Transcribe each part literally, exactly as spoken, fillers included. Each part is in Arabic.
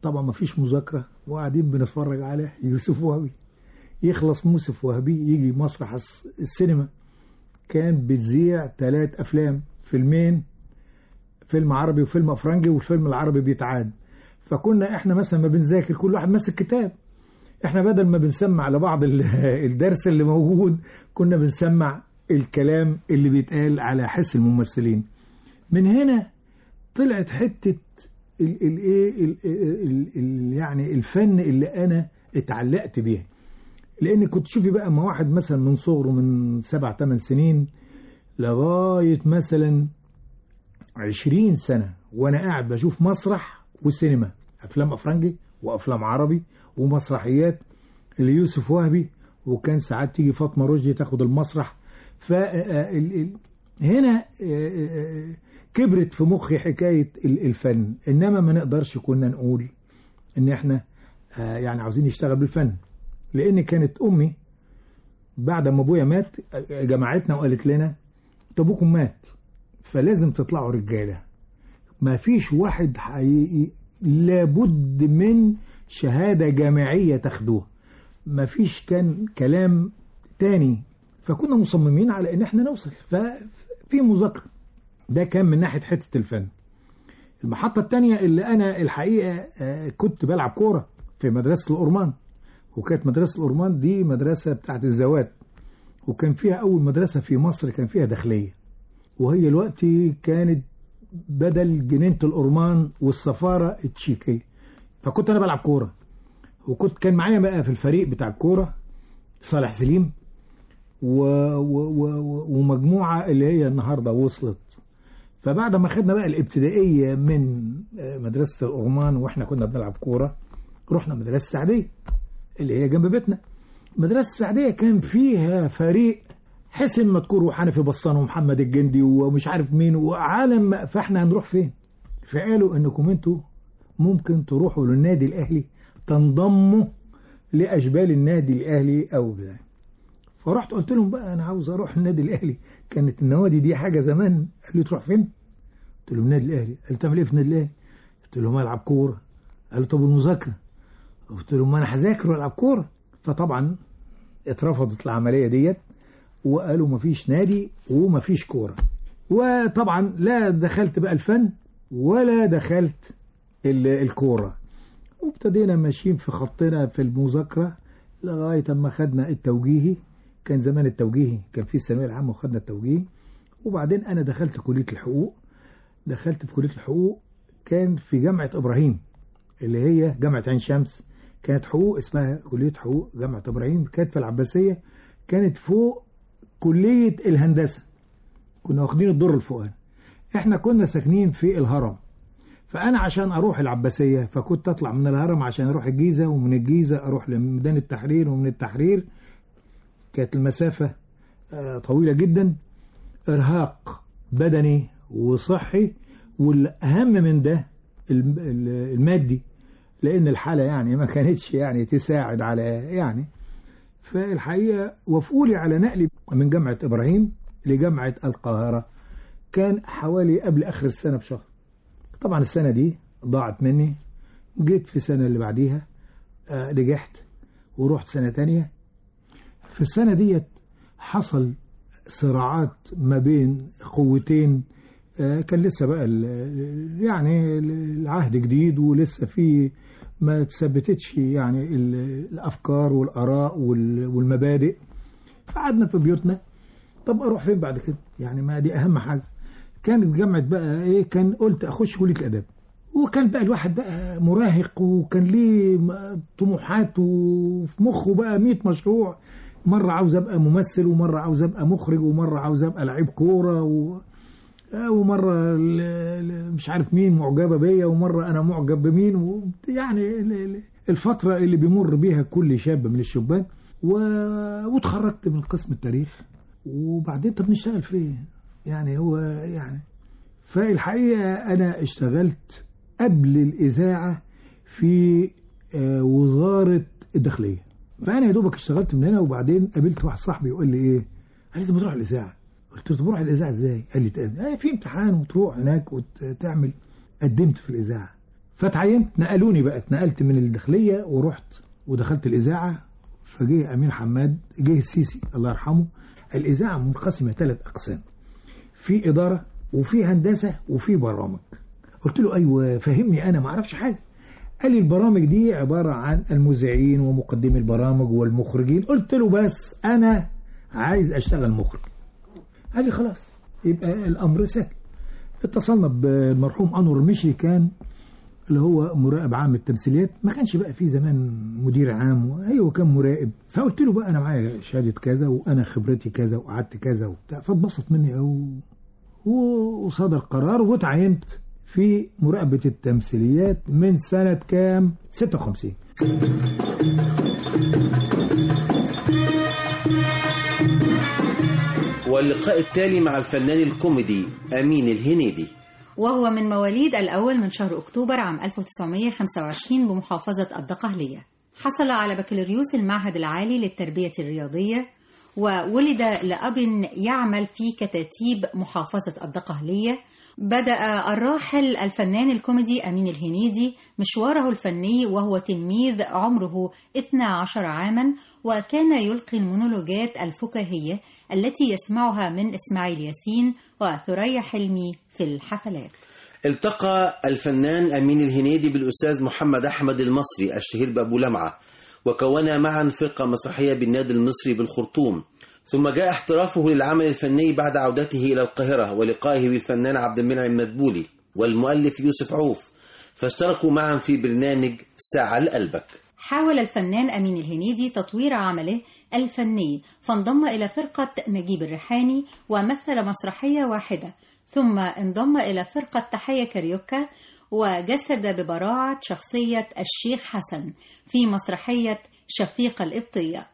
طبعا ما فيش مذاكرة وقاعدين بنتفرج على يوسف وهبي. يخلص يوسف وهبي يجي مسرح السينما، كان بتذيع ثلاث أفلام، فيلمين، فيلم عربي وفيلم أفرنجي، والفيلم العربي بيتعاد. فكنا احنا مثلا ما بنذاكر كل واحد ماسك كتاب، احنا بدل ما بنسمع لبعض الدرس اللي موجود كنا بنسمع الكلام اللي بيتقال على حس الممثلين. من هنا طلعت حتة الايه يعني الفن اللي انا اتعلقت بيه، لان كنت شوفي بقى ما واحد مثلا من صغره من سبع ثمان سنين لغاية مثلا عشرين سنة وانا قاعد بشوف مسرح وسينما، افلام افرنجي وافلام عربي ومسرحيات ليوسف وهبي، وكان ساعات تيجي فاطمة رشدي تاخد المسرح. فهنا كبرت في مخي حكاية الفن، انما ما نقدرش كنا نقول ان احنا يعني عاوزين نشتغل بالفن، لان كانت امي بعد ما ابويا مات جمعتنا وقالت لنا ابوكم مات فلازم تطلعوا رجاله، ما فيش واحد حقيقي لابد من شهاده جامعيه تاخدوها، ما فيش كان كلام تاني. فكنا مصممين على ان احنا نوصل، ففي مذاكره. ده كان من ناحيه حته الفن. المحطه الثانيه اللي انا الحقيقه كنت بلعب كوره في مدرسه الأورمان، وكانت مدرسه الأورمان دي مدرسه بتاعت الزوات، وكان فيها اول مدرسه في مصر كان فيها داخليه، وهي الوقت كانت بدل جنينه الأورمان والسفاره التشيكيه. فكنت انا بلعب كوره، وكنت كان معايا بقى في الفريق بتاع الكوره صالح سليم و... و... و... ومجموعه اللي هي النهارده وصلت. فبعد ما خدنا بقى الابتدائيه من مدرسه الأورمان واحنا كنا بنلعب كوره، رحنا مدرسه السعديه اللي هي جنب بيتنا. مدرسه السعديه كان فيها فريق حسن مذكور وحنفي بسطان ومحمد الجندي ومش عارف مين وعالم. فاحنا هنروح فين؟ فقالوا انكم انتوا ممكن تروحوا للنادي الاهلي، تنضموا لاشبال النادي الاهلي او بتاع. فرحت قلت لهم بقى انا عاوز اروح النادي الاهلي، كانت النوادي دي حاجه زمان. قال لي تروح فين؟ قلت لهم النادي الاهلي. قال تعمل ايه في النادي الاهلي؟ قلت لهم العب كوره. قالوا طب المذاكره؟ قلت لهم ما انا هذاكر والعب كوره. فطبعا اترفضت العمليه ديت، وقالوا مفيش نادي ومفيش كوره. وطبعا لا دخلت بقى الفن ولا دخلت الكوره، وابتدينا ماشيين في خطنا في المذاكره لغايه اما خدنا التوجيهي. كان زمان التوجيهي كان في الثانويه العامه وخدنا التوجيهي. وبعدين انا دخلت كليه الحقوق. دخلت في كليه الحقوق كان في جامعه ابراهيم اللي هي جامعه عين شمس، كانت حقوق اسمها كليه حقوق جامعه ابراهيم، كانت في العباسيه، كانت فوق كليه الهندسه، كنا واخدين الدور الفوقاني. احنا كنا ساكنين في الهرم، فانا عشان اروح العباسيه فكنت اطلع من الهرم عشان اروح الجيزه، ومن الجيزه اروح لميدان التحرير، ومن التحرير كانت المسافه طويله جدا، ارهاق بدني وصحي، والاهم من ده المادي، لان الحاله يعني ما كانتش يعني تساعد على يعني. فالحقيقه وافقوا لي على نقلي من جامعه ابراهيم لجامعه القاهره، كان حوالي قبل اخر السنه بشهر. طبعا السنه دي ضاعت مني، جيت في السنه اللي بعديها آه نجحت ورحت سنه تانية. في السنه ديت حصل صراعات ما بين قوتين، آه كان لسه بقى يعني العهد جديد ولسه في ما تثبتتش يعني الافكار والاراء والمبادئ. فقعدنا في بيوتنا، طب اروح فين بعد كده؟ يعني ما دي اهم حاجه. كانت جامعه بقى ايه، كان قلت اخش كليه الاداب، وكان بقى الواحد بقى مراهق وكان ليه طموحات وفي مخه بقى مية مشروع، مره عاوز ابقى ممثل، ومره عاوز ابقى مخرج، ومره عاوز ابقى لعيب كوره، و... ومره مش عارف مين معجبه بيا، ومره انا معجب بمين، و... يعني الفتره اللي بيمر بيها كل شاب من الشبان. و... واتخرجت من قسم التاريخ، وبعدين طب نشتغل فين؟ يعني هو يعني فالحقيقة أنا اشتغلت قبل الإذاعة في وزارة الداخلية. فأنا يا دوبك اشتغلت من هنا، وبعدين قابلت واحد صاحبي يقول لي إيه؟ قال لي أنت بتروح الإذاعة؟ قلت له بروح الإذاعة إزاي؟ قال لي تقدم في امتحان وتروح هناك وتعمل. قدمت في الإذاعة، فتعينت، نقلوني بقى، اتنقلت من الداخلية ورحت ودخلت الإذاعة. فجه أمين حماد، جه السيسي الله يرحمه. الإذاعة منقسمة ثلاث أقسام، في إدارة وفي هندسة وفي برامج. قلت له أيوة فهمني، أنا ما أعرفش حاجة. قال لي البرامج دي عبارة عن المذيعين ومقدمي البرامج والمخرجين. قلت له بس أنا عايز أشتغل مخرج. قال لي خلاص يبقى الأمر سهل. اتصلنا بالمرحوم أنور المشري، كان اللي هو مراقب عام التمثيليات، ما كانش بقى في زمان مدير عام، ايوه كان مراقب. فقلت له بقى انا معايا شهاده كذا وانا خبرتي كذا وقعدت كذا وبتاع. فاتبسط مني قوي وصدر قرار واتعينت في مراقبه التمثيليات من سنه كام؟ ستة وخمسين. واللقاء التالي مع الفنان الكوميدي أمين الهنيدي، وهو من مواليد الأول من شهر أكتوبر عام ألف وتسعمائة وخمسة وعشرين بمحافظة الدقهلية. حصل على بكالوريوس المعهد العالي للتربية الرياضية، وولد لأب يعمل في كتاتيب محافظة الدقهلية. بدأ الراحل الفنان الكوميدي أمين الهنيدي مشواره الفني وهو تلميذ عمره اثني عشر عاما، وكان يلقي المونولوجات الفكاهية التي يسمعها من إسماعيل ياسين وثريا حلمي في الحفلات. التقى الفنان أمين الهنيدي بالأستاذ محمد أحمد المصري الشهير بأبو لمعة، وكونا معا فرقة مسرحية بالنادي المصري بالخرطوم. ثم جاء احترافه للعمل الفني بعد عودته إلى القاهرة ولقائه بالفنان عبد المنعم مدبولي والمؤلف يوسف عوف، فاشتركوا معا في برنامج ساعة لقلبك. حاول الفنان أمين الهنيدي تطوير عمله الفني، فانضم إلى فرقة نجيب الريحاني ومثل مسرحية واحدة، ثم انضم إلى فرقة تحية كاريوكا وجسد ببراعة شخصية الشيخ حسن في مسرحية شفيق الإبطية.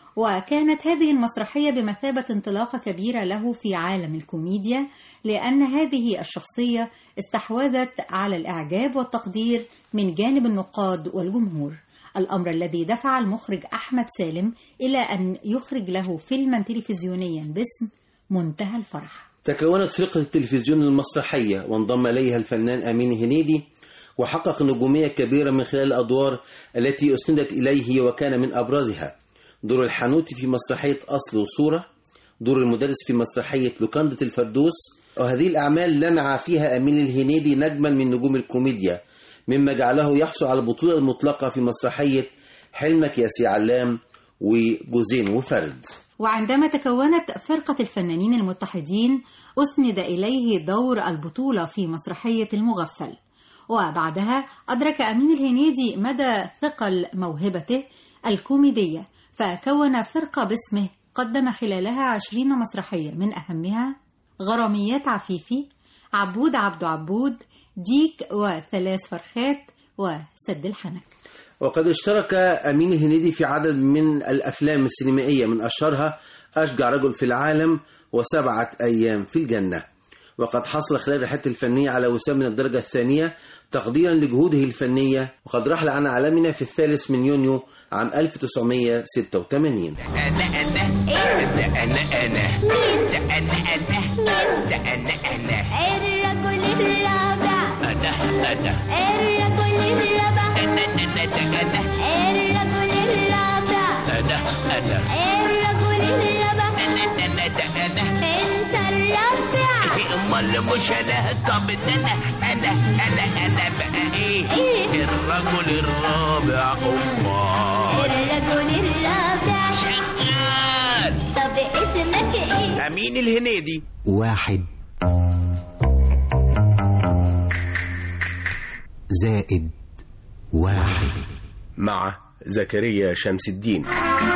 وكانت هذه المسرحية بمثابة انطلاقة كبيرة له في عالم الكوميديا، لأن هذه الشخصية استحوذت على الإعجاب والتقدير من جانب النقاد والجمهور، الأمر الذي دفع المخرج أحمد سالم إلى أن يخرج له فيلما تلفزيونيا باسم منتهى الفرح. تكونت فرقة التلفزيون المسرحية وانضم إليها الفنان أمين هنيدي، وحقق نجومية كبيرة من خلال الأدوار التي أسندت إليه، وكان من أبرزها دور الحانوتي في مسرحية أصل وصورة، دور المدرس في مسرحية لوكندة الفردوس. وهذه الأعمال لمع فيها أمين الهنيدي نجما من نجوم الكوميديا، مما جعله يحصل على البطولة المطلقة في مسرحية حلمك يا سي علام وجوزين وفرد. وعندما تكونت فرقة الفنانين المتحدين أسند إليه دور البطولة في مسرحية المغفل، وبعدها أدرك أمين الهنيدي مدى ثقل موهبته الكوميدية، فكون فرقة باسمه قدم خلالها عشرين مسرحية، من أهمها غراميات عفيفي، عبود عبد عبود، ديك وثلاث فرخات، وسد الحنك. وقد اشترك أمين الهنيدي في عدد من الأفلام السينمائية، من أشهرها أشجع رجل في العالم وسبعة أيام في الجنة. وقد حصل خلال رحلته الفنية على وسام من الدرجة الثانية تقديرا لجهوده الفنية، وقد رحل عن عالمنا في الثالث من يونيو عام ألف وتسعمائة وستة وثمانين. أنا أنا أنا أنا أنا أنا أنا أنا أنا الرجل الرابع، أنا أنا الرجل الرابع، أنا أنا أنا الرجل الرابع، أنا أنا الرجل الرابع، أنا أنا أنا أنت الرابع. أمال مش أنا؟ طب أنا أنا أنا أنا بقى إيه؟ الرجل الرابع. أمال الرجل الرابع شغال. طب اسمك إيه؟ أمين الهنيدي. واحد زائد واحد مع زكريا شمس الدين.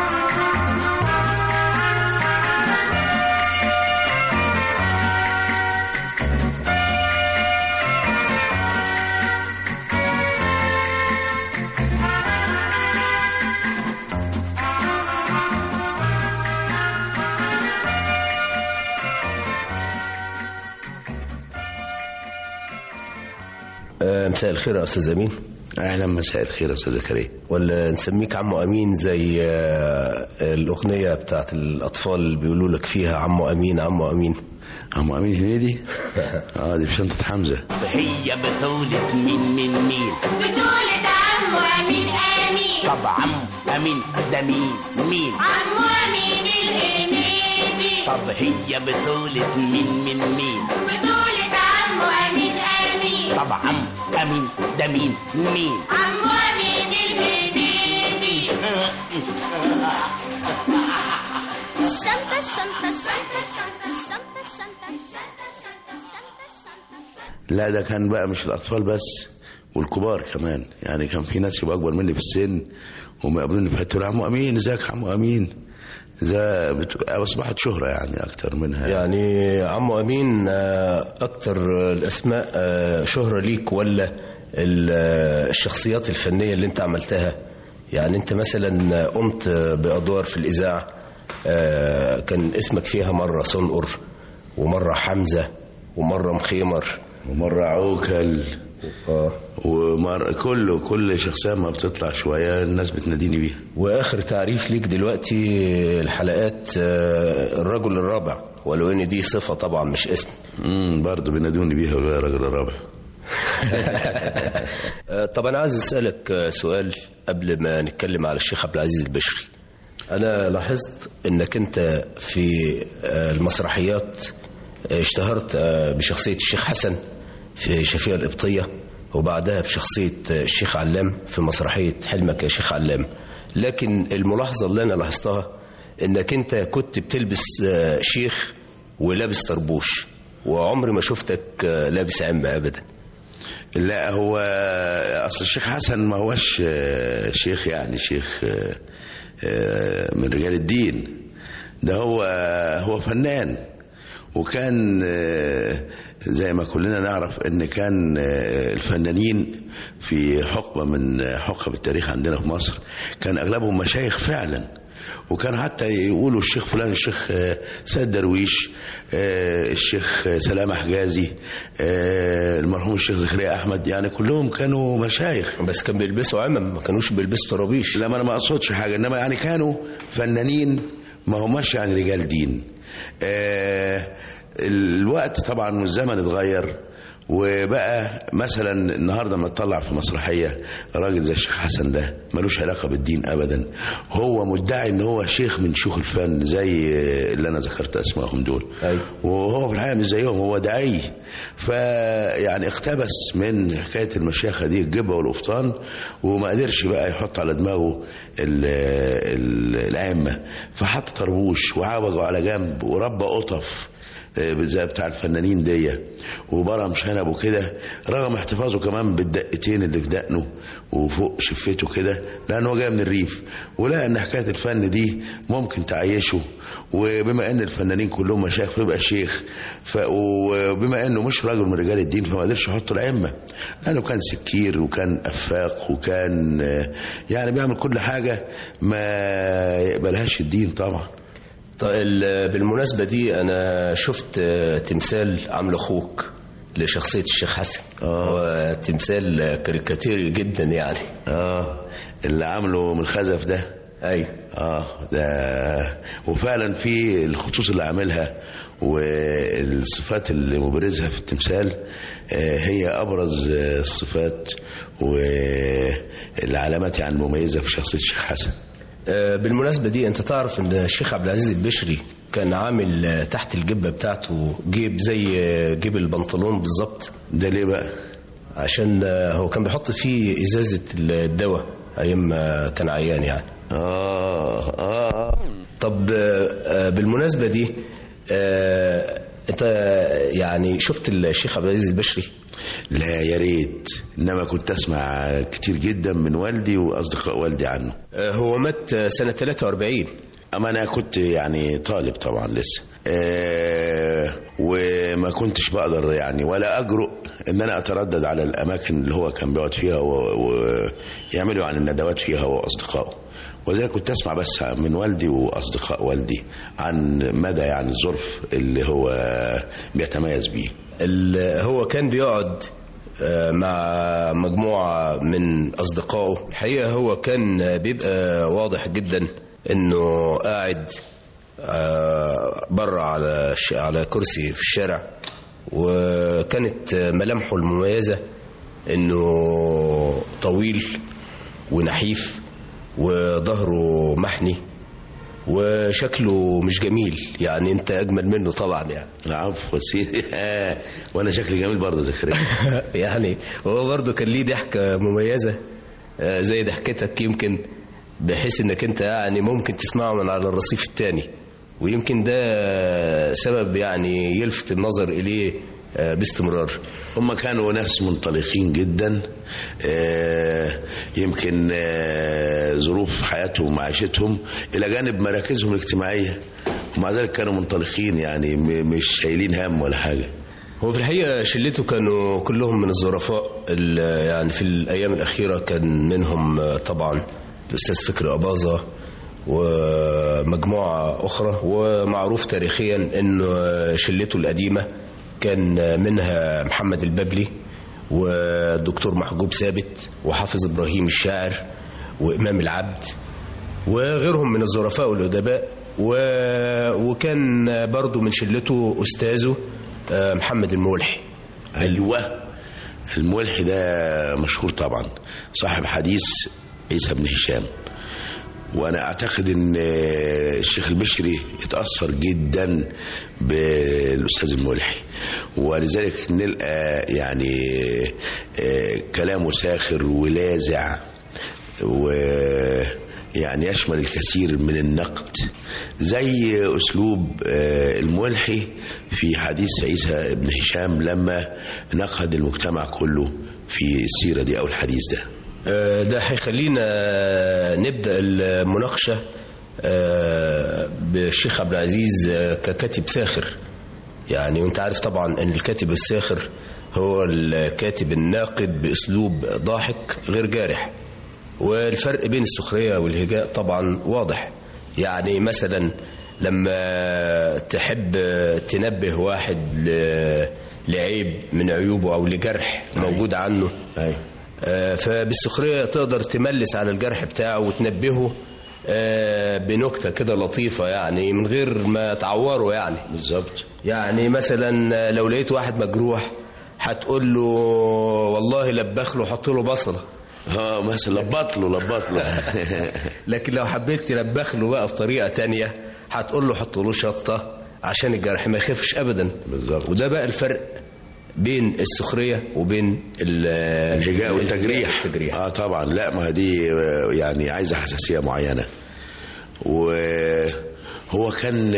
مساء الخير يا أستاذ أمين. أهلا، مساء الخير يا أستاذ زكريا. ولا نسميك عمو أمين زي الأغنية بتاعت الأطفال اللي بيقولوا لك فيها عمو أمين عمو أمين؟ عمو أمين هنيدي. اه دي في شنطة حمزة. هي بطولة مين مين مين؟ بطولة عمو أمين أمين. طب عمو أمين ده مين مين؟ عمو أمين الهنيدي. طب هي بطولة مين مين مين؟ بطولة عمو أمين أمين. طب عمو أمين ده مين مين؟ عمو أمين الهنيدي. الشنطة الشنطة الشنطة الشنطة الشنطة الشنطة الشنطة الشنطة الشنطة. لا ده كان بقى مش الأطفال بس والكبار كمان، يعني كان في ناس يبقى أكبر مني في السن وما يقابلوني في حتة عمو أمين ازيك عمو أمين، ده أصبحت شهرة يعني أكتر منها. يعني عمو أمين أكتر الأسماء شهرة ليك ولا الشخصيات الفنية اللي أنت عملتها؟ يعني أنت مثلا قمت بأدوار في الإذاعة كان اسمك فيها مرة صنقر ومرة حمزة ومرة مخيمر ومرة عوكل اه ومر كله كل شخصية ما بتطلع شوية الناس بتناديني بيها. واخر تعريف ليك دلوقتي الحلقات الرجل الرابع، ولو ان دي صفة طبعا مش اسم. امم برضه بينادوني بيها الرجل الرابع. طب انا عايز اسالك سؤال قبل ما نتكلم على الشيخ عبد العزيز البشري. انا لاحظت انك انت في المسرحيات اشتهرت بشخصية الشيخ حسن في شفيقة القبطية، وبعدها بشخصية الشيخ علام في مسرحية حلمك يا شيخ علام. لكن الملاحظة اللي أنا لاحظتها إنك أنت كنت بتلبس شيخ ولابس طربوش، وعمري ما شفتك لابس عمة أبدا. لا هو أصل الشيخ حسن ما هوش شيخ يعني شيخ من رجال الدين، ده هو هو فنان، وكان زي ما كلنا نعرف ان كان الفنانين في حقبة من حقب التاريخ عندنا في مصر كان اغلبهم مشايخ فعلا، وكان حتى يقولوا الشيخ فلان الشيخ سيد درويش، الشيخ سلام حجازي، المرحوم الشيخ زكريا احمد، يعني كلهم كانوا مشايخ. بس كان بيلبسوا عمم، ما كانوش بيلبسوا طرابيش. لا ما انا ما اقصدش حاجه، انما يعني كانوا فنانين ما هماش يعني رجال دين. آه الوقت طبعا والزمن اتغير، وبقى مثلا النهارده ما تطلع في مسرحيه راجل زي الشيخ حسن ده ملوش علاقه بالدين ابدا، هو مدعي ان هو شيخ من شيوخ الفن زي اللي انا ذكرت اسمائهم دول. أي. وهو في الحقيقه مش زيهم، هو داعي، فيعني اقتبس من حكايه المشيخه دي الجبه والقفطان، وما قدرش بقى يحط على دماغه العامه، فحط طربوش وعوجه على جنب وربى قطف زي بتاع الفنانين دي وبرم شنب وكده، رغم احتفاظه كمان بالدقتين اللي في دقنه وفوق شفته كده، لانه جاي من الريف، ولقى ان حكايه الفن دي ممكن تعيشه، وبما ان الفنانين كلهم مشايخ فيبقى شيخ، وبما انه مش راجل من رجال الدين فما قدرش يحط العمه، لانه كان سكير وكان افاق وكان يعني بيعمل كل حاجه ما يقبلهاش الدين طبعا. طيب بالمناسبة دي أنا شفت تمثال عامل أخوك لشخصية الشيخ حسن. اه تمثال كاريكاتيري جدا يعني. اه اللي عامله من الخزف ده. أي اه ده وفعلا في الخطوط اللي عاملها والصفات اللي مبرزها في التمثال آه هي أبرز الصفات والعلامات يعني المميزة في شخصية الشيخ حسن. بالمناسبة دي أنت تعرف أن الشيخ عبد العزيز البشري كان عامل تحت الجبة بتاعته جيب زي جيب البنطلون بالظبط. ده ليه بقى؟ عشان هو كان بيحط فيه إزازة الدواء أيام ما كان عيان يعني. آه آه طب بالمناسبة دي أنت يعني شفت الشيخ عبد العزيز البشري؟ لا يا ريت، انما كنت اسمع كتير جدا من والدي واصدقاء والدي عنه. هو مات سنة ثلاثة وأربعين. اما انا كنت يعني طالب طبعا لسه، أه وما كنتش بقدر يعني ولا اجرؤ ان انا اتردد على الاماكن اللي هو كان بيقعد فيها ويعملوا عن الندوات فيها واصدقائه، وذلك كنت اسمع بس من والدي واصدقاء والدي عن مدى يعني الظرف اللي هو بيتميز بيه. هو كان بيقعد مع مجموعة من أصدقائه، الحقيقة هو كان بيبقى واضح جدا أنه قاعد بره على على كرسي في الشارع، وكانت ملامحه المميزة انه طويل ونحيف وظهره محني وشكله مش جميل. يعني انت اجمل منه طبعا. يعني العفو سيدي. وانا شكلي جميل برضه زكريا. يعني هو برضه كان ليه ضحكة مميزة زي ضحكتك، يمكن بحيث انك انت يعني ممكن تسمعه من على الرصيف الثاني، ويمكن ده سبب يعني يلفت النظر اليه باستمرار. هم كانوا ناس منطلقين جدا، يمكن ظروف حياتهم ومعيشتهم الى جانب مراكزهم الاجتماعيه، ومع ذلك كانوا منطلقين، يعني مش شايلين هم ولا حاجه. هو في الحقيقه شلته كانوا كلهم من الظرفاء. يعني في الايام الاخيره كان منهم طبعا الاستاذ فكري أباظة ومجموعه اخرى، ومعروف تاريخيا ان شلته القديمه كان منها محمد البابلي والدكتور محجوب ثابت وحافظ إبراهيم الشاعر وإمام العبد وغيرهم من الظرفاء والأدباء. وكان برضو من شلته أستاذه محمد المولحي. أيوة، المولحي ده مشهور طبعا، صاحب حديث عيسى بن هشام. وانا اعتقد ان الشيخ البشري اتأثر جدا بالاستاذ المولحي، ولذلك نلقى يعني كلامه ساخر ولاذع، ويعني يشمل الكثير من النقد، زي اسلوب المولحي في حديث عيسى بن هشام لما نقد المجتمع كله في السيرة دي او الحديث ده. ده هيخلينا نبدأ المناقشة بالشيخ عبد العزيز ككاتب ساخر. يعني وانت عارف طبعا ان الكاتب الساخر هو الكاتب الناقد بأسلوب ضاحك غير جارح، والفرق بين السخرية والهجاء طبعا واضح. يعني مثلا لما تحب تنبه واحد لعيب من عيوبه او لجرح موجود عنه، فبالسخرية تقدر تملس على الجرح بتاعه وتنبهه بنكتة كده لطيفة، يعني من غير ما تعوره. يعني بالظبط. يعني مثلا لو لقيت واحد مجروح هتقول له والله لبخ له حط له بصلة. اه مثلا لبط له لبط له. لكن لو حبيت تلبخ له بقى بطريقة تانية هتقول له حط له شطة عشان الجرح ما يخفش ابدا. بالظبط. وده بقى الفرق بين السخرية وبين الهجاء والتجريح. اه طبعا. لا ما دي يعني عايزة حساسية معينة. وهو كان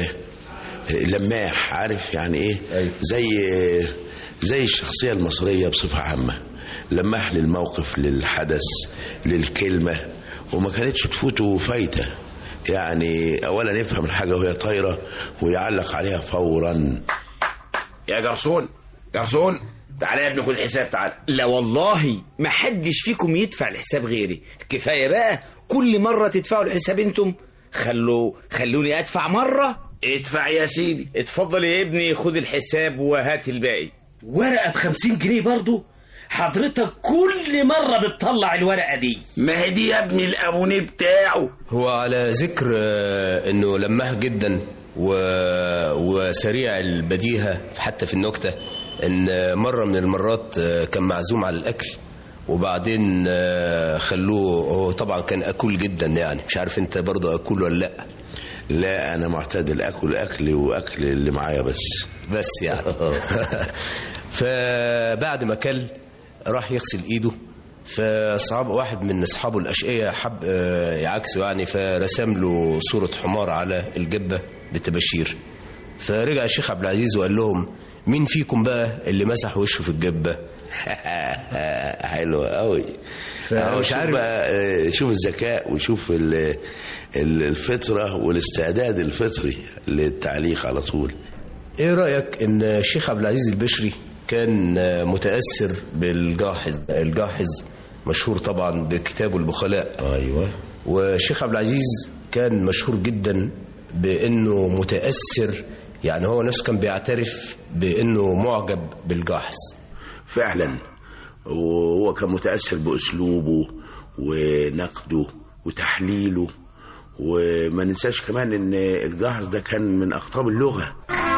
لماح، عارف يعني ايه؟ أيوة. زي زي الشخصية المصرية بصفة عامة، لماح للموقف، للحدث، للكلمة، وما كانتش تفوته فايتة. يعني اولا يفهم الحاجة وهي طايرة ويعلق عليها فورا. يا جرسون جرسون تعالى يا ابني خد الحساب تعالى. لا والله ما حدش فيكم يدفع الحساب غيري، كفايه بقى كل مره تدفعوا الحساب انتم. خلوا خلوني ادفع مره. ادفع يا سيدي. اتفضل يا ابني خد الحساب وهات الباقي. ورقه بخمسين جنيه برضو؟ حضرتك كل مره بتطلع الورقه دي. ما هي دي يا ابني الابونيه بتاعه. هو على ذكر انه لماح جدا و... وسريع البديهة حتى في النكتة، ان مرة من المرات كان معزوم على الاكل وبعدين خلوه. هو طبعا كان اكل جدا، يعني مش عارف انت برضه اكل ولا لا. لا انا معتدل، اكل اكل واكل اللي معايا بس بس يعني. فبعد ما كل راح يغسل ايده، فصعب واحد من اصحابه الاشقياء حب يعكسه يعني، فرسم له صورة حمار على الجبة بالتباشير. فرجع الشيخ عبد العزيز وقال لهم مين فيكم بقى اللي مسح وشه في الجبة؟ حلو قوي. مش عارف بقى. شوف الذكاء وشوف الفطرة والاستعداد الفطري للتعليق على طول. ايه رأيك ان الشيخ عبد العزيز البشري كان متأثر بالجاحظ؟ الجاحظ مشهور طبعا بكتابه البخلاء. ايوه. والشيخ عبد العزيز كان مشهور جدا بانه متأثر، يعني هو نفسه كان بيعترف بانه معجب بالجاحظ فعلا. وهو كان متأثر بأسلوبه ونقده وتحليله وما ننساش كمان ان الجهر ده كان من اقطاب اللغة.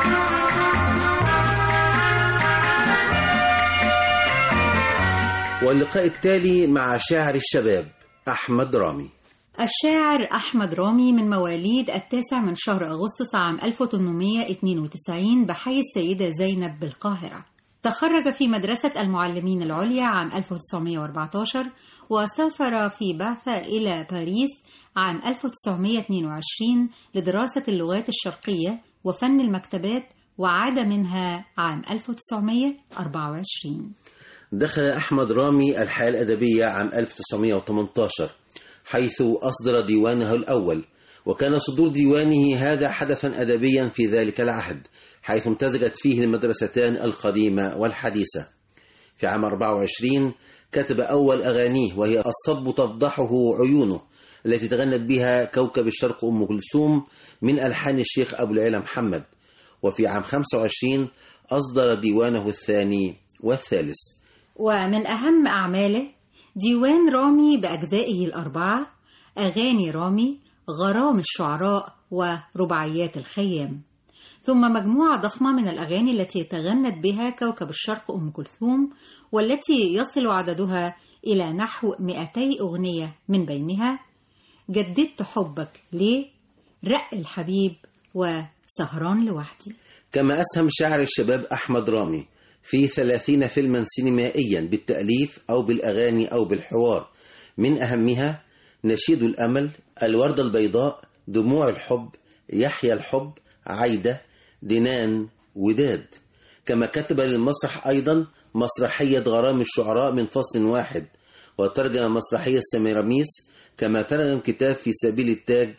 واللقاء التالي مع شاعر الشباب أحمد رامي. الشاعر أحمد رامي من مواليد التاسع من شهر أغسطس عام ألف وثمانمائة واثنين وتسعين بحي السيدة زينب بالقاهرة. تخرج في مدرسة المعلمين العليا عام ألف وتسعمائة وأربعة عشر، وسافر في بعثة إلى باريس عام ألف وتسعمائة واثنين وعشرين لدراسة اللغات الشرقية وفن المكتبات، وعاد منها عام ألف وتسعمائة وأربعة وعشرين. دخل أحمد رامي الحياة الأدبية عام ألف وتسعمائة وثمانية عشر حيث أصدر ديوانه الأول، وكان صدور ديوانه هذا حدثا أدبيا في ذلك العهد، حيث امتزجت فيه المدرستان القديمة والحديثة. في عام أربعة وعشرين كتب أول أغانيه، وهي الصب تفضحه عيونه، التي تغنت بها كوكب الشرق أم كلثوم من ألحان الشيخ أبو العلا محمد. وفي عام خمسة وعشرين أصدر ديوانه الثاني والثالث. ومن أهم أعماله ديوان رامي بأجزائه الأربعة، أغاني رامي، غرام الشعراء، ورباعيات الخيام، ثم مجموعة ضخمة من الأغاني التي تغنت بها كوكب الشرق أم كلثوم، والتي يصل عددها إلى نحو مئتي أغنية، من بينها جددت حبك ليه، رق الحبيب، وسهران لوحدي. كما أسهم شاعر الشباب أحمد رامي في ثلاثين فيلما سينمائيا بالتأليف أو بالأغاني أو بالحوار، من أهمها نشيد الأمل، الوردة البيضاء، دموع الحب، يحيى الحب، عايدة، دينان، وداد. كما كتب للمسرح أيضا مسرحية غرام الشعراء من فصل واحد، وترجم مسرحية سميراميس، كما ترجم كتاب في سبيل التاج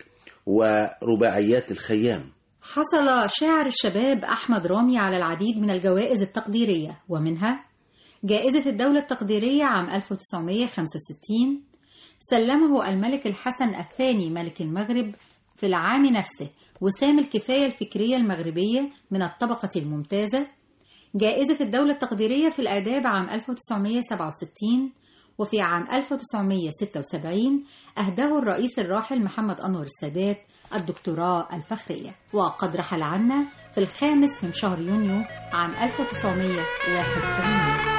ورباعيات الخيام. حصل شاعر الشباب أحمد رامي على العديد من الجوائز التقديرية، ومنها جائزة الدولة التقديرية عام ألف وتسعمائة وخمسة وستين، سلمه الملك الحسن الثاني ملك المغرب في العام نفسه وسام الكفاية الفكرية المغربية من الطبقة الممتازة. جائزة الدولة التقديرية في الآداب عام ألف وتسعمائة وسبعة وستين، وفي عام ألف وتسعمائة وستة وسبعين أهداه الرئيس الراحل محمد أنور السادات الدكتوراه الفخرية، وقد رحل عنا في الخامس من شهر يونيو عام ألف وتسعمائة وواحد وثمانين.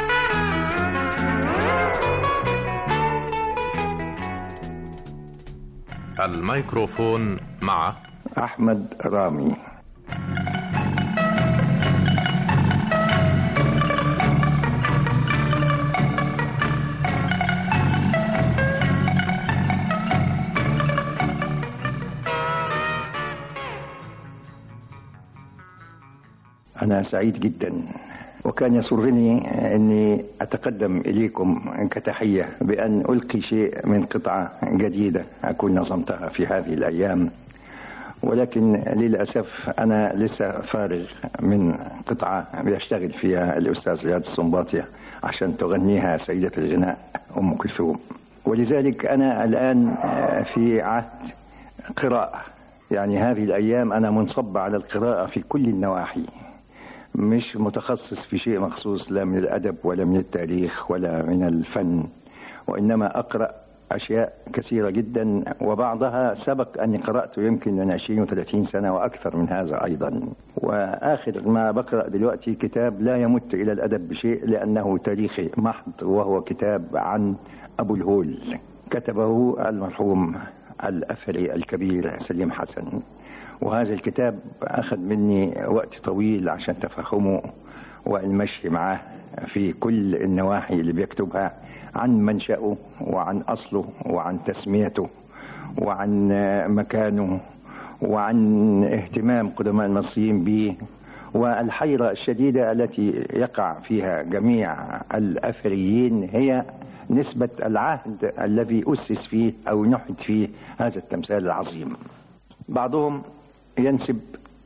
الميكروفون مع أحمد رامي. أنا سعيد جدا، وكان يسرني أني أتقدم إليكم كتحية بأن ألقي شيء من قطعة جديدة أكون نظمتها في هذه الأيام، ولكن للأسف أنا لسه فارغ من قطعة بيشتغل فيها الأستاذ رياض السنباطي عشان تغنيها سيدة الغناء أم كلثوم، ولذلك أنا الآن في عهد قراءة. يعني هذه الأيام أنا منصب على القراءة في كل النواحي، مش متخصص في شيء مخصوص، لا من الأدب ولا من التاريخ ولا من الفن، وإنما أقرأ أشياء كثيرة جدا، وبعضها سبق أني قرأته يمكن من عشرين وثلاثين سنة وأكثر من هذا أيضا. وآخر ما بقرأ دلوقتي كتاب لا يمت إلى الأدب بشيء لأنه تاريخي محض، وهو كتاب عن أبو الهول، كتبه المرحوم الأثري الكبير سليم حسن، وهذا الكتاب أخذ مني وقت طويل عشان تفهمه والمشي معه في كل النواحي اللي بيكتبها عن منشأه وعن أصله وعن تسميته وعن مكانه وعن اهتمام قدماء المصريين به، والحيرة الشديدة التي يقع فيها جميع الأثريين هي نسبة العهد الذي أسس فيه أو نحت فيه هذا التمثال العظيم. بعضهم ينسب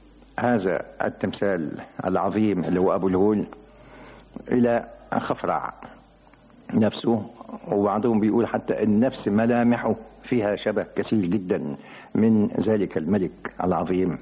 هذا التمثال العظيم اللي هو أبو الهول إلى خفرع نفسه، وبعضهم بيقول حتى أن نفس ملامحه فيها شبه كثير جدا من ذلك الملك العظيم.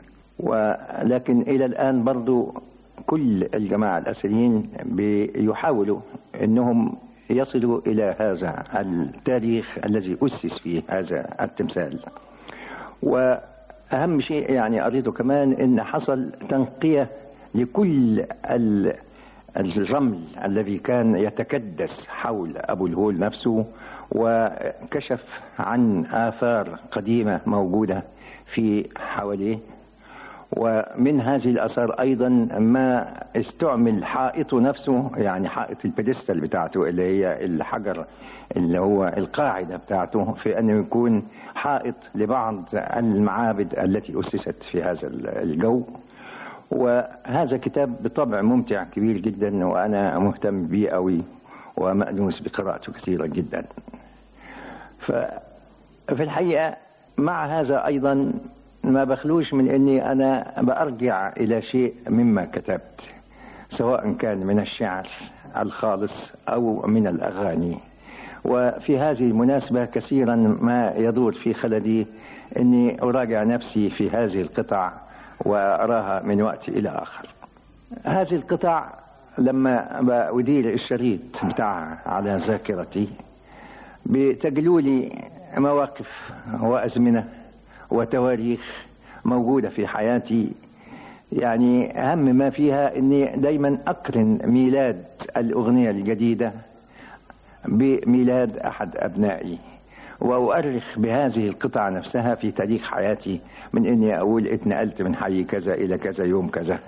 ولكن إلى الآن برضو كل الجماعة الأثريين بيحاولوا أنهم يصلوا إلى هذا التاريخ الذي أسس فيه هذا التمثال. وأهم شيء يعني قريته كمان إن حصل تنقية لكل الرمل الذي كان يتكدس حول أبو الهول نفسه، وكشف عن آثار قديمة موجودة في حواليه. ومن هذه الآثار أيضا ما استعمل حائطه نفسه، يعني حائط البيدستال بتاعته اللي هي الحجر اللي هو القاعدة بتاعته، في أنه يكون حائط لبعض المعابد التي أسست في هذا الجو. وهذا كتاب بطبع ممتع كبير جدا، وأنا مهتم به قوي ومأنوس بقراءته كثيرا جدا. ففي الحقيقة مع هذا أيضا ما بخلوش من أني أنا بأرجع إلى شيء مما كتبت، سواء كان من الشعر الخالص أو من الأغاني. وفي هذه المناسبة كثيرا ما يدور في خلدي أني أراجع نفسي في هذه القطع وأراها من وقت إلى آخر. هذه القطع لما بأدير الشريط بتاعها على ذاكرتي بتجلو لي مواقف وأزمنة وتواريخ موجودة في حياتي. يعني أهم ما فيها أني دايما أقرن ميلاد الأغنية الجديدة بميلاد أحد أبنائي، وأؤرخ بهذه القطع نفسها في تاريخ حياتي، من أني أقول اتنقلت من حي كذا إلى كذا يوم كذا،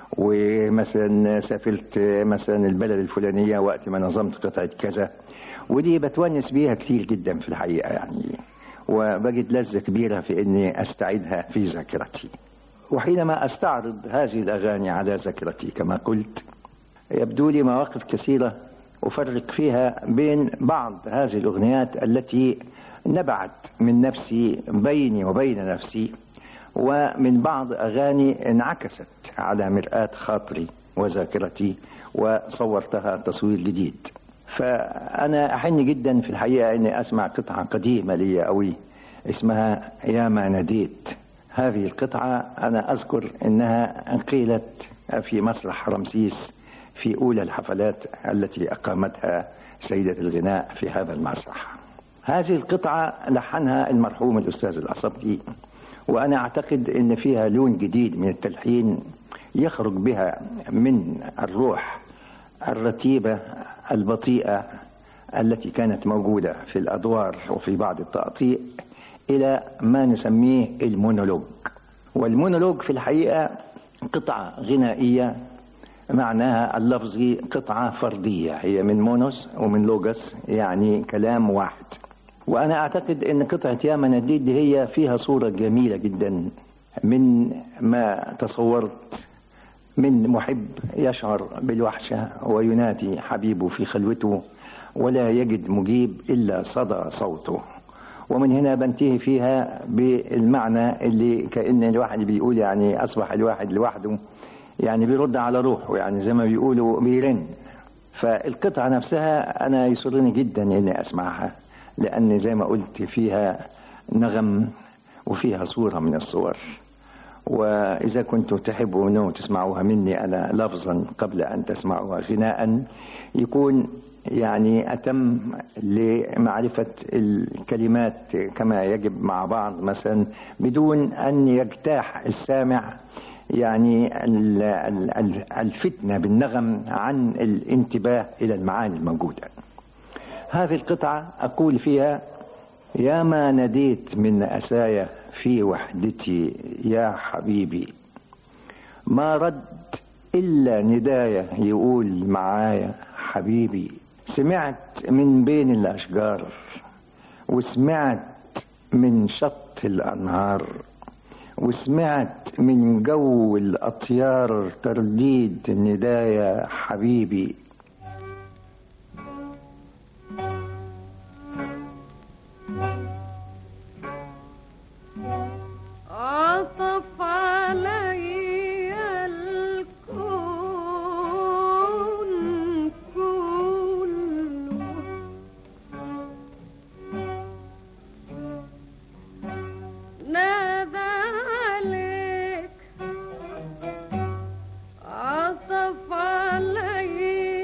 ومثلا سافرت مثلا البلد الفلانية وقت ما نظمت قطعة كذا. ودي بتونس بيها كتير جدا في الحقيقة يعني، وبجد لذة كبيرة في أني أستعيدها في ذاكرتي. وحينما أستعرض هذه الأغاني على ذاكرتي كما قلت، يبدو لي مواقف كثيرة أفرق فيها بين بعض هذه الأغنيات التي نبعت من نفسي بيني وبين نفسي، ومن بعض أغاني انعكست على مرآة خاطري وذاكرتي وصورتها تصوير جديد. فأنا أحن جدا في الحقيقة أني أسمع قطعة قديمة لي قوي اسمها يا ما نديت. هذه القطعة أنا أذكر أنها قيلت في مسرح رمسيس في أولى الحفلات التي أقامتها سيدة الغناء في هذا المسرح. هذه القطعة لحنها المرحوم الأستاذ الأصبجي، وأنا أعتقد أن فيها لون جديد من التلحين يخرج بها من الروح الرتيبة البطيئة التي كانت موجودة في الأدوار وفي بعض التقطيع إلى ما نسميه المونولوج. والمونولوج في الحقيقة قطعة غنائية معناها اللفظي قطعة فردية، هي من مونوس ومن لوجس يعني كلام واحد. وأنا أعتقد أن قطعة يا ما نديت دي هي فيها صورة جميلة جدا من ما تصورت من محب يشعر بالوحشة وينادي حبيبه في خلوته ولا يجد مجيب إلا صدى صوته. ومن هنا بنتهي فيها بالمعنى اللي كأن الواحد بيقول يعني أصبح الواحد لوحده، يعني بيرد على روحه، يعني زي ما بيقولوا بيرن. فالقطعة نفسها أنا يسرني جدا أني أسمعها، لأن زي ما قلت فيها نغم وفيها صورة من الصور. وإذا كنتم تحبوا أنه تسمعوها مني أنا لفظا قبل أن تسمعوها غناء، يكون يعني أتم لمعرفة الكلمات كما يجب مع بعض، مثلا بدون أن يجتاح السامع يعني الفتنة بالنغم عن الانتباه إلى المعاني الموجودة. هذه القطعة أقول فيها يا ما نديت من أسايا في وحدتي يا حبيبي، ما رد إلا نداية يقول معايا حبيبي. سمعت من بين الأشجار وسمعت من شط الأنهار وسمعت من جو الأطيار ترديد ندايا حبيبي. عطف علي الكون كله، نادى عليك عطف علي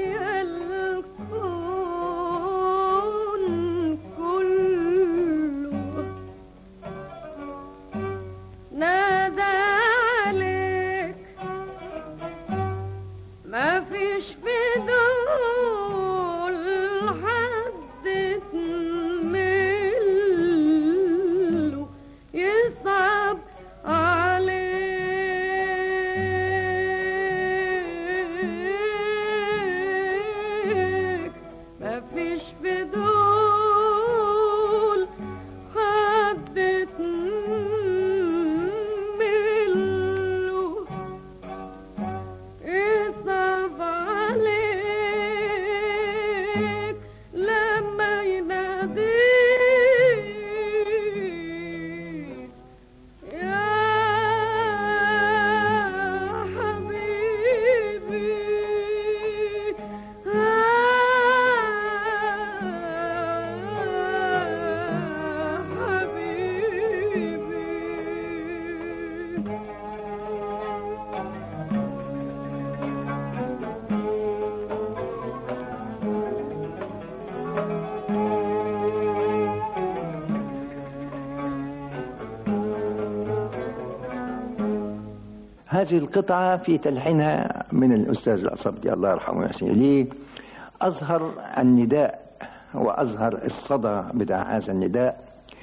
هذه القطعة في تلحينها من الأستاذ الأصبجي الله يرحمه ويحسن إليه أظهر النداء وأظهر الصدى بتاع هذا النداء،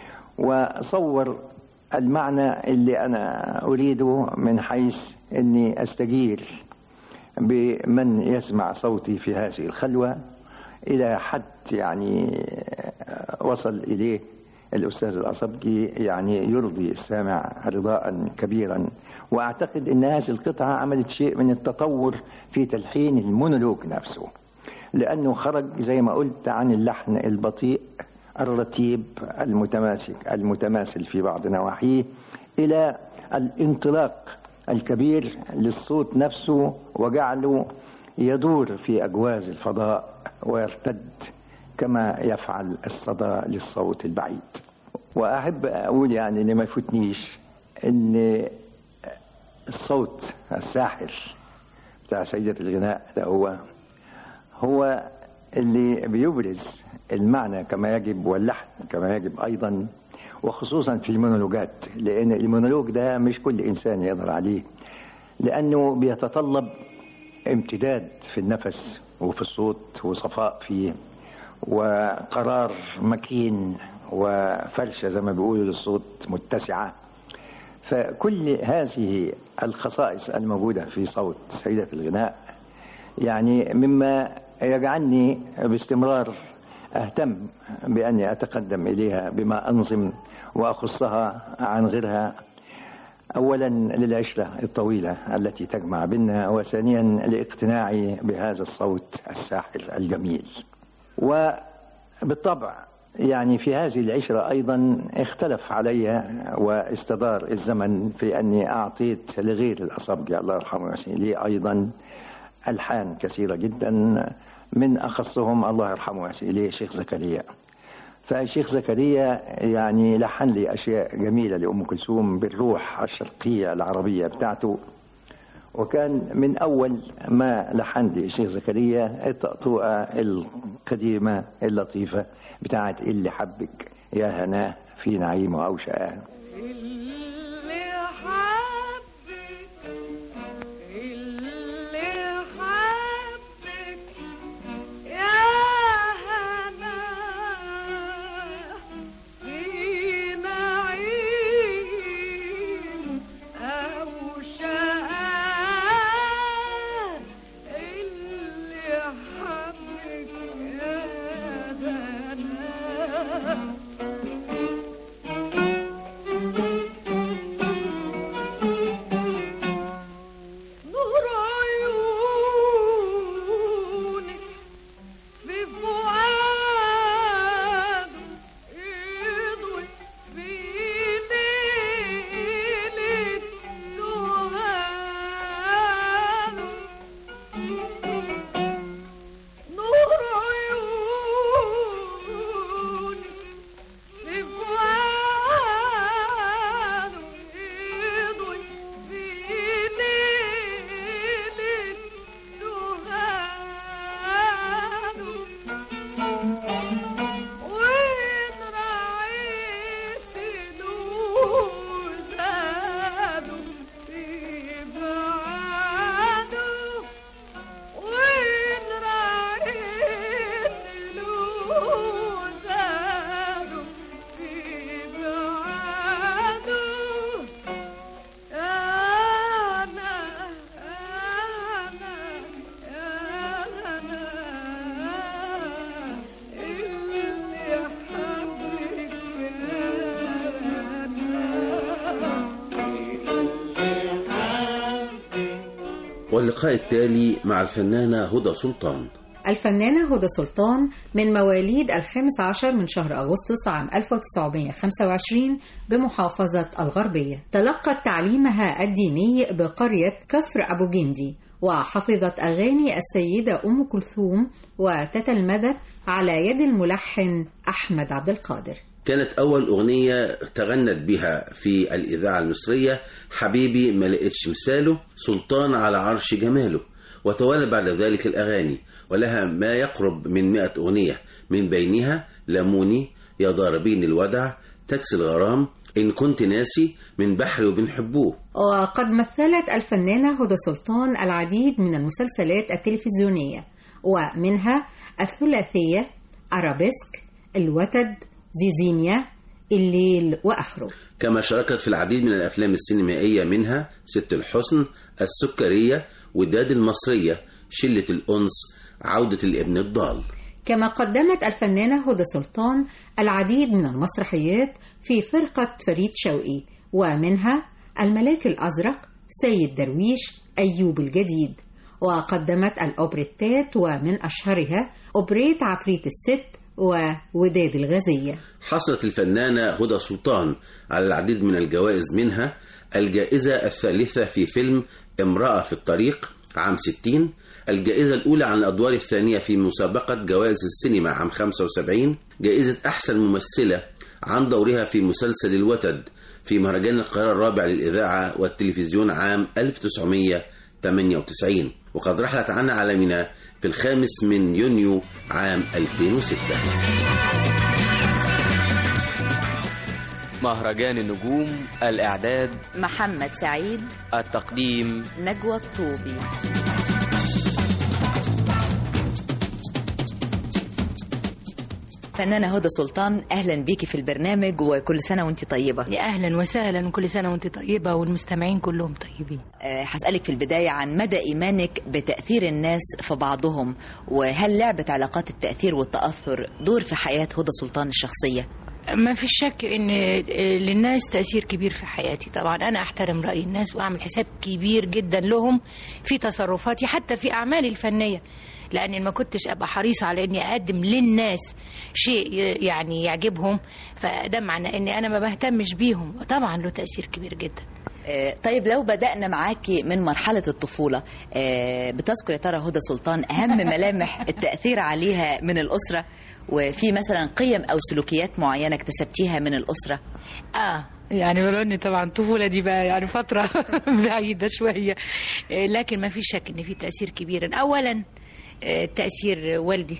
وصور المعنى اللي أنا أريده من حيث أني أستجير بمن يسمع صوتي في هذه الخلوة إلى حد يعني وصل إليه الأستاذ الأصبجي يعني يرضي السامع رضاء كبيرا. وأعتقد أن هذه القطعة عملت شيء من التطور في تلحين المونولوج نفسه، لأنه خرج زي ما قلت عن اللحن البطيء الرتيب المتماسك المتماثل في بعض نواحيه إلى الانطلاق الكبير للصوت نفسه، وجعله يدور في أجواز الفضاء ويرتد كما يفعل الصدى للصوت البعيد. وأحب أقول يعني إن ما يفوتنيش إن الصوت الساحر بتاع سيدة الغناء ده هو هو اللي بيبرز المعنى كما يجب واللحن كما يجب أيضا، وخصوصا في المونولوجات، لأن المونولوج ده مش كل إنسان يقدر عليه، لأنه بيتطلب امتداد في النفس وفي الصوت وصفاء فيه وقرار مكين وفرشة زي ما بيقولوا للصوت متسعة. فكل هذه الخصائص الموجودة في صوت سيدة الغناء يعني مما يجعلني باستمرار أهتم بأني أتقدم إليها بما أنظم وأخصها عن غيرها، أولا للعشرة الطويلة التي تجمع بنا، وثانيا لاقتناعي بهذا الصوت الساحر الجميل. وبالطبع يعني في هذه العشرة أيضا اختلف علي واستدار الزمن في أني أعطيت لغير الأصبجي الله يرحمه ويحسن إليه أيضا ألحان كثيرة جدا، من أخصهم الله يرحمه ويحسن إليه الشيخ زكريا. فالشيخ زكريا يعني لحن لي أشياء جميلة لأم كلثوم بالروح الشرقية العربية بتاعته، وكان من أول ما لحن لي الشيخ زكريا الطقطوقة القديمة اللطيفة بتاعت اللي حبك يا هناه في نعيم أو شقاه. واللقاء التالي مع الفنانة هدى سلطان. الفنانة هدى سلطان من مواليد الخامس عشر من شهر أغسطس عام ألف وتسعمائة وخمسة وعشرين بمحافظة الغربية. تلقت تعليمها الديني بقرية كفر أبو جندي، وحفظت أغاني السيدة أم كلثوم وتتلمذت على يد الملحن أحمد عبد القادر. كانت أول أغنية تغنت بها في الإذاعة المصرية حبيبي ما لقيتش مثاله، سلطان على عرش جماله، وتوالى بعد ذلك الأغاني ولها ما يقرب من مئة أغنية، من بينها لموني، يا ضاربين الودع، تاكسي الغرام، إن كنت ناسي من بحر وبنحبوه. وقد مثلت الفنانة هدى سلطان العديد من المسلسلات التلفزيونية، ومنها الثلاثية، أرابيسك، الوتد، زيزينيا، الليل وآخره. كما شاركت في العديد من الأفلام السينمائية، منها ست الحسن، السكرية، وداد المصرية، شلة الأنس، عودة الابن الضال. كما قدمت الفنانة هدى سلطان العديد من المسرحيات في فرقة فريد شوقي، ومنها الملاك الأزرق، سيد درويش، أيوب الجديد. وقدمت الأوبريتات، ومن أشهرها أوبريت عفريت الست ووداد الغزية. حصلت الفنانة هدى سلطان على العديد من الجوائز، منها الجائزة الثالثة في فيلم امرأة في الطريق عام ستين، الجائزة الأولى عن الأدوار الثانية في مسابقة جوائز السينما عام خمسة وسبعين، جائزة أحسن ممثلة عن دورها في مسلسل الوتد في مهرجان القاهرة الرابع للإذاعة والتلفزيون عام ألف وتسعمائة وثمانية وتسعين، وقد رحلت عن عالمنا في الخامس من يونيو عام ألفين وستة. مهرجان النجوم، الإعداد محمد سعيد، التقديم نجوى الطوبي. فنانة هدى سلطان، أهلا بيكي في البرنامج وكل سنة وانت طيبة. يا أهلا وسهلا وكل سنة وانت طيبة والمستمعين كلهم طيبين. أه هسألك في البداية عن مدى إيمانك بتأثير الناس في بعضهم، وهل لعبة علاقات التأثير والتأثر دور في حياة هدى سلطان الشخصية؟ ما في شك ان للناس تأثير كبير في حياتي. طبعا انا احترم رأي الناس واعمل حساب كبير جدا لهم في تصرفاتي حتى في اعمالي الفنية، لأني ما كنتش أبقى حريصة على أني أقدم للناس شيء يعني يعجبهم، فده معنى أني أنا ما بهتمش بيهم، وطبعا له تأثير كبير جدا. طيب لو بدأنا معاكي من مرحلة الطفولة، بتذكر يا ترى هدى سلطان أهم ملامح التأثير عليها من الأسرة، وفي مثلا قيم أو سلوكيات معينة اكتسبتيها من الأسرة؟ آه يعني ولو ان طبعا الطفوله دي بقى يعني فتره بعيده شويه، لكن ما في شك ان في تأثير كبير. اولا تأثير والدي،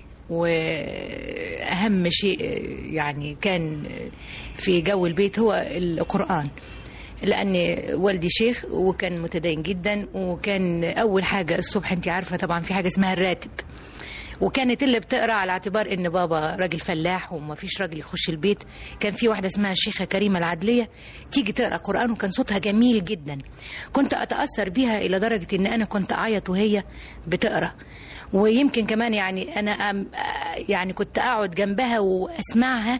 وأهم شيء يعني كان في جو البيت هو القرآن، لأن والدي شيخ وكان متدين جدا، وكان أول حاجة الصبح انت عارفة طبعا في حاجة اسمها الراتب، وكانت اللي بتقرأ على اعتبار ان بابا راجل فلاح وما فيش راجل يخش البيت، كان في واحدة اسمها الشيخة كريمة العدلية تيجي تقرأ قرآن، وكان صوتها جميل جدا، كنت أتأثر بيها إلى درجة ان أنا كنت أعيط وهي بتقرأ. ويمكن كمان يعني أنا يعني كنت أقعد جنبها وأسمعها،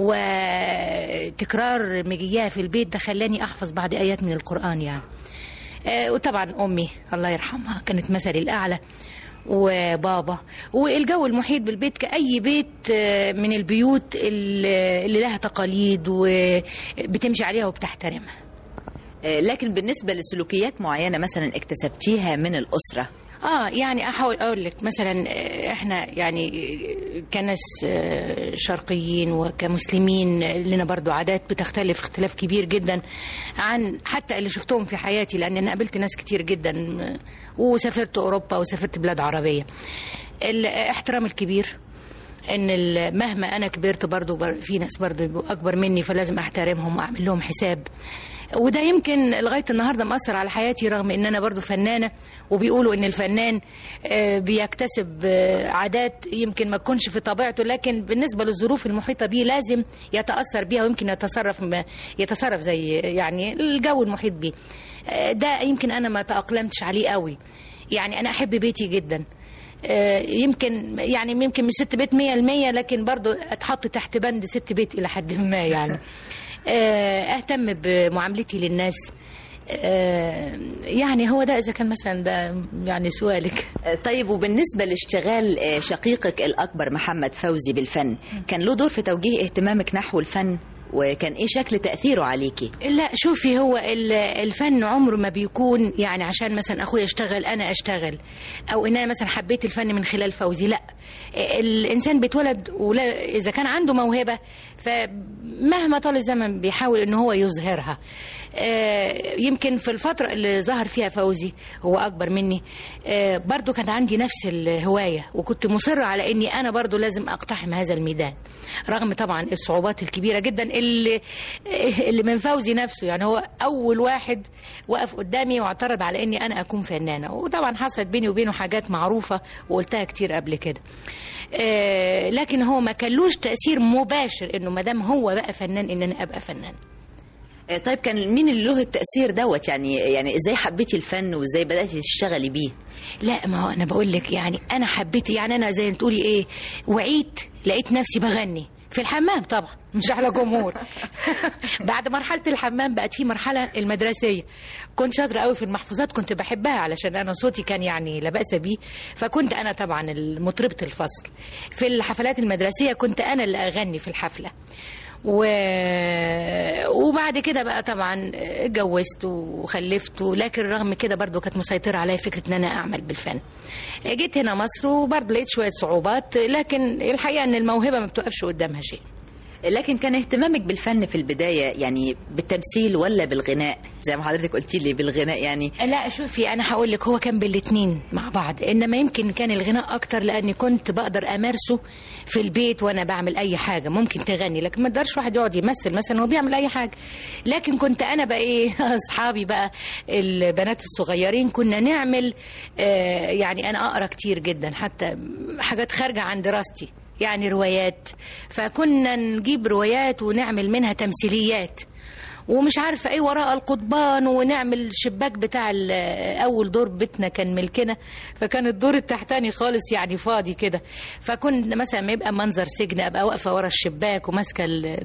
وتكرار مجيها في البيت ده خلاني أحفظ بعض آيات من القرآن يعني. وطبعا أمي الله يرحمها كانت مثلي الأعلى، وبابا، والجو المحيط بالبيت كأي بيت من البيوت اللي لها تقاليد وبتمشي عليها وبتحترمها. لكن بالنسبة لسلوكيات معينة مثلا اكتسبتيها من الأسرة؟ اه يعني احاول اقول لك مثلا احنا يعني كناس شرقيين وكمسلمين لنا برضو عادات بتختلف اختلاف كبير جدا عن حتى اللي شفتهم في حياتي، لان انا قابلت ناس كتير جدا وسافرت اوروبا وسافرت بلاد عربية. الاحترام الكبير، ان مهما انا كبرت برضو في ناس برضو اكبر مني فلازم احترمهم واعمل لهم حساب، وده يمكن لغاية النهاردة مأثر على حياتي، رغم ان انا برضو فنانة، وبيقولوا ان الفنان بيكتسب عادات يمكن ما تكونش في طبيعته، لكن بالنسبة للظروف المحيطة بيه لازم يتأثر بيها، ويمكن يتصرف يتصرف زي يعني الجو المحيط بيه. ده يمكن انا ما تأقلمتش عليه قوي، يعني انا احب بيتي جدا، يمكن يعني يمكن مش ست بيت مية المية، لكن برضو اتحط تحت بند ست بيت الى حد ما يعني. اهتم بمعاملتي للناس، يعني هو ده اذا كان مثلا ده يعني سؤالك. طيب وبالنسبة لاشتغال شقيقك الأكبر محمد فوزي بالفن، كان له دور في توجيه اهتمامك نحو الفن؟ وكان ايه شكل تأثيره عليكي؟ لا شوفي، هو الفن عمره ما بيكون يعني عشان مثلا اخويا اشتغل انا اشتغل، او ان انا مثلا حبيت الفن من خلال فوزي، لا، الانسان بيتولد ولا اذا كان عنده موهبه فمهما طال الزمن بيحاول ان هو يظهرها. يمكن في الفترة اللي ظهر فيها فوزي هو أكبر مني برضو كان عندي نفس الهواية وكنت مصرة على أني أنا برضو لازم أقتحم هذا الميدان رغم طبعا الصعوبات الكبيرة جدا اللي, اللي من فوزي نفسه. يعني هو أول واحد وقف قدامي واعترض على أني أنا أكون فنانة، وطبعا حصلت بيني وبينه حاجات معروفة وقلتها كتير قبل كده. لكن هو ما كلوش تأثير مباشر أنه مدام هو بقى فنان أن أنا أبقى فنان. طيب كان مين اللي له التأثير دوت؟ يعني يعني ازاي حبيتي الفن وازاي بدأتي تشتغلي بيه؟ لا ما هو انا بقول لك يعني انا حبيت، يعني انا زي ما تقولي ايه، وعيت لقيت نفسي بغني في الحمام طبعا مش على جمهور. بعد مرحلة الحمام بقت في مرحلة المدرسية. كنت شاطرة قوي في المحفوظات، كنت بحبها علشان أنا صوتي كان يعني لا بأس بيه، فكنت أنا طبعا مطربة الفصل. في الحفلات المدرسية كنت أنا اللي أغني في الحفلة. و... وبعد كده بقى طبعا اتجوزت وخلفت، لكن رغم كده برضو كانت مسيطرة عليا فكرة ان انا اعمل بالفن. جيت هنا مصر وبرضو لقيت شوية صعوبات، لكن الحقيقة ان الموهبة ما بتوقفش قدامها شيء. لكن كان اهتمامك بالفن في البداية يعني بالتمثيل ولا بالغناء زي ما حضرتك قلتي لي بالغناء؟ يعني لا شوفي انا هقول لك هو كان بالاتنين مع بعض، انما يمكن كان الغناء اكتر لاني كنت بقدر امارسه في البيت وانا بعمل اي حاجة. ممكن تغني لكن ما تقدرش واحد يقعد يمثل مثلا وهو بيعمل اي حاجة. لكن كنت انا بقى ايه اصحابي بقى البنات الصغيرين كنا نعمل آه يعني انا اقرا كتير جدا حتى حاجات خارجة عن دراستي، يعني روايات، فكنا نجيب روايات ونعمل منها تمثيليات ومش عارفة ايه وراء القضبان، ونعمل شباك بتاع اول دور بيتنا كان ملكنا، فكان الدور التحتاني خالص يعني فاضي كده، فكنا مثلا ما يبقى منظر سجن ابقى واقفة ورا الشباك وماسكة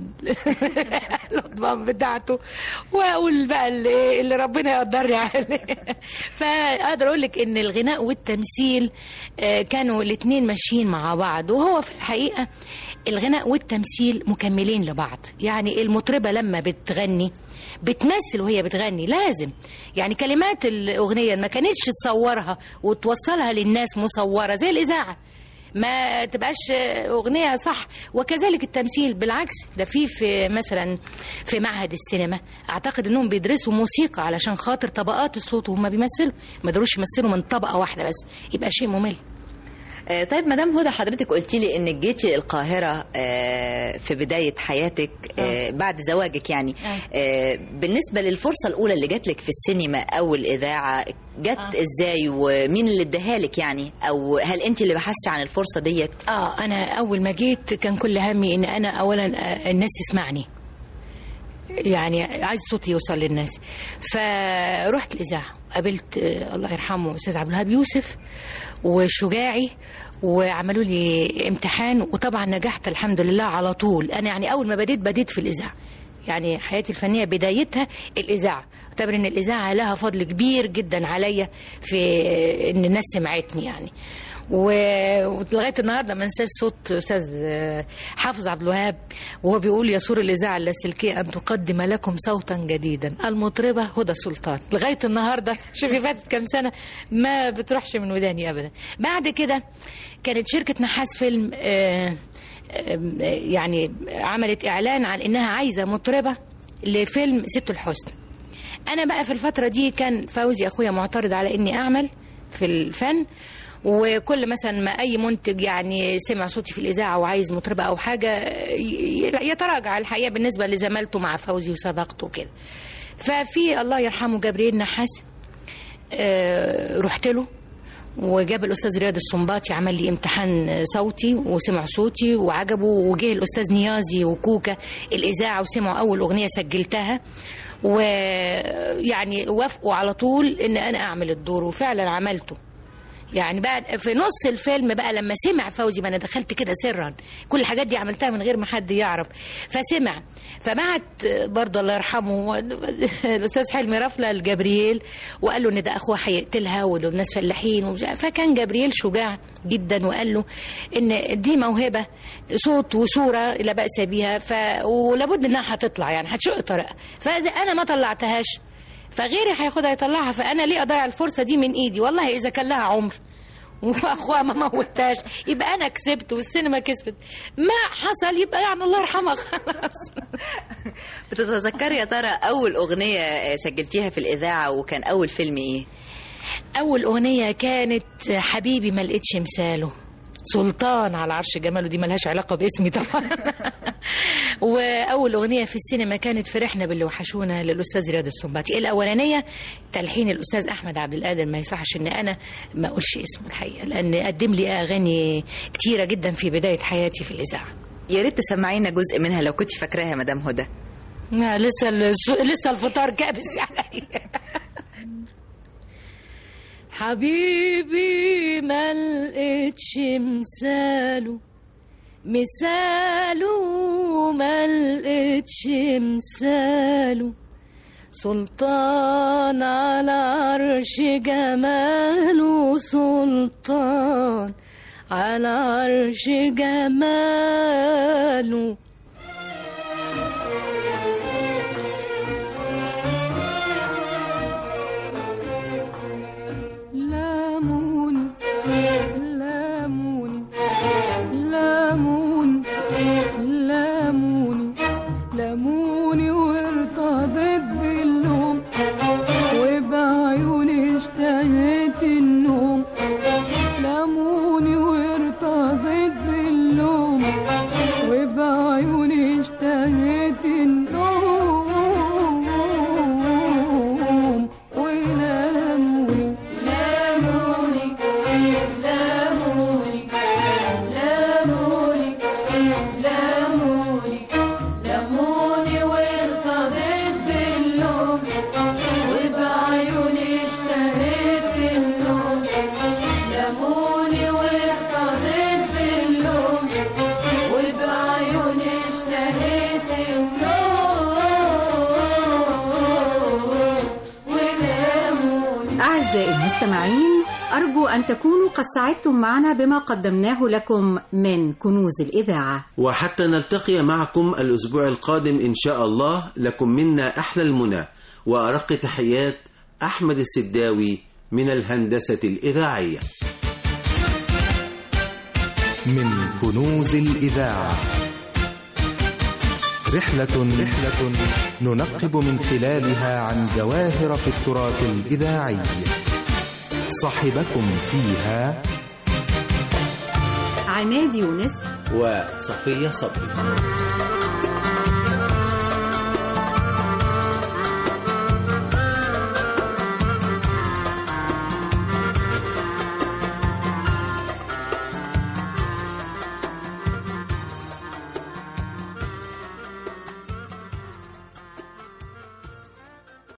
القضبان بتاعته واقول بقى اللي, اللي ربنا يقدرني عليه. فاقدر اقول لك ان الغناء والتمثيل كانوا الاثنين ماشيين مع بعض، وهو في الحقيقة الغناء والتمثيل مكملين لبعض. يعني المطربة لما بتغني بتمثل وهي بتغني لازم، يعني كلمات الأغنية ما كانتش تصورها وتوصلها للناس مصورة زي الإذاعة، ما تبقاش أغنية صح. وكذلك التمثيل بالعكس، ده في في مثلا في معهد السينما أعتقد أنهم بيدرسوا موسيقى علشان خاطر طبقات الصوت وهم بيمثلوا، ما يقدروش يمثلوا من طبقة واحدة بس يبقى شيء ممل. طيب مدام هدى، حضرتك قلتي لي انك جيتي القاهرة في بداية حياتك بعد زواجك، يعني بالنسبة للفرصة الأولى اللي جات لك في السينما أو الإذاعة جت ازاي ومين اللي اداها لك يعني، أو هل أنت اللي بحثتي عن الفرصة ديت؟ اه أنا أول ما جيت كان كل همي إن أنا أولا الناس تسمعني، يعني عايز صوتي يوصل للناس. فرحت الإذاعة قابلت الله يرحمه أستاذ عبد الوهاب يوسف وشجاعي، وعملوا لي امتحان وطبعا نجحت الحمد لله على طول. أنا يعني أول ما بديت بديت في الإذاعة، يعني حياتي الفنية بدايتها الإذاعة. اعتبر إن الإذاعة لها فضل كبير جدا عليا في إن الناس سمعتني يعني. ولغايه النهارده ما انساش صوت استاذ حافظ عبد الوهاب وهو بيقول: يسور الاذاعه اللاسلكيه ان تقدم لكم صوتا جديدا، المطربه هدى سلطان. لغايه النهارده شوفي فاتت كام سنه ما بتروحش من وداني ابدا. بعد كده كانت شركه نحاس فيلم يعني عملت اعلان عن انها عايزه مطربه لفيلم ست الحسن. انا بقى في الفتره دي كان فوزي اخويا معترض على اني اعمل في الفن، وكل مثلا ما اي منتج يعني سمع صوتي في الاذاعه وعايز مطربه او حاجه يتراجع الحقيقه بالنسبه لزمالته مع فوزي وصداقته كده. ففي الله يرحمه جبريل نحاس رحت له وجاب الاستاذ رياض السنباطي عمل لي امتحان صوتي وسمع صوتي وعجبه، وجه الاستاذ نيازي وكوكا الاذاعه وسمعوا اول اغنيه سجلتها، ويعني وافقوا على طول ان انا اعمل الدور، وفعلا عملته. يعني بعد في نص الفيلم بقى لما سمع فوزي، ما انا دخلت كده سرا، كل الحاجات دي عملتها من غير ما حد يعرف، فسمع فبعت برضه الله يرحمه الاستاذ حلمي رفله لجبريل وقال له ان ده اخوه هيقتلها ودول ناس فلاحين، فكان جبريل شجاع جدا وقال له ان دي موهبه صوت وصوره لا باس بيها، ف ولابد انها هتطلع يعني هتشق طريقها، فاذا انا ما طلعتهاش فغيري هياخدها يطلعها، فانا ليه اضيع الفرصه دي من ايدي؟ والله اذا كان لها عمر واخوها ما موتهاش، يبقى انا كسبت والسينما كسبت. ما حصل يبقى يعني الله يرحمها خلاص. بتتذكري يا ترى اول اغنيه سجلتيها في الاذاعه وكان اول فيلم ايه؟ اول اغنيه كانت حبيبي ما لقيتش مثاله، سلطان على عرش جماله، دي ملهاش علاقه باسمي طبعا. واول اغنيه في السينما كانت فرحنا باللي وحشونا للاستاذ رياض السنباطي. الاولانيه تلحين الاستاذ احمد عبد القادر، ما يصحش ان انا ما اقولش اسمه الحقيقه، لان قدم لي اغاني كتيره جدا في بدايه حياتي في الاذاعه. يا ريت تسمعينا جزء منها لو كنت فاكراها يا مدام هدى. لسه لسه الفطار كابس يعني. حبيبي ما لقيتش مثاله، مثاله ما لقيتش مثاله، سلطان على عرش جماله، سلطان على عرش جماله. لموني وارتضيت باللوم، وبعيوني اشتهيت النوم. لموني وارتضيت باللوم، وبعيوني اشتهيت النوم. ولموني لموني لموني لموني لموني لموني وارتضيت باللوم، وبعيوني اشتهيت النوم. لموني وارتضيت باللوم، وبعيوني اشتهيت النوم. ولموني. أعزائي المستمعين، أرجو أن تكونوا قد سعدتم معنا بما قدمناه لكم من كنوز الإذاعة. وحتى نلتقي معكم الأسبوع القادم إن شاء الله، لكم منا أحلى المنى وأرق تحيات أحمد السداوي من الهندسة الإذاعية. من كنوز الإذاعة، رحلة رحلة ننقب من خلالها عن جواهر في التراث الإذاعي. صاحبكم فيها عماد يونس وصفية صبري.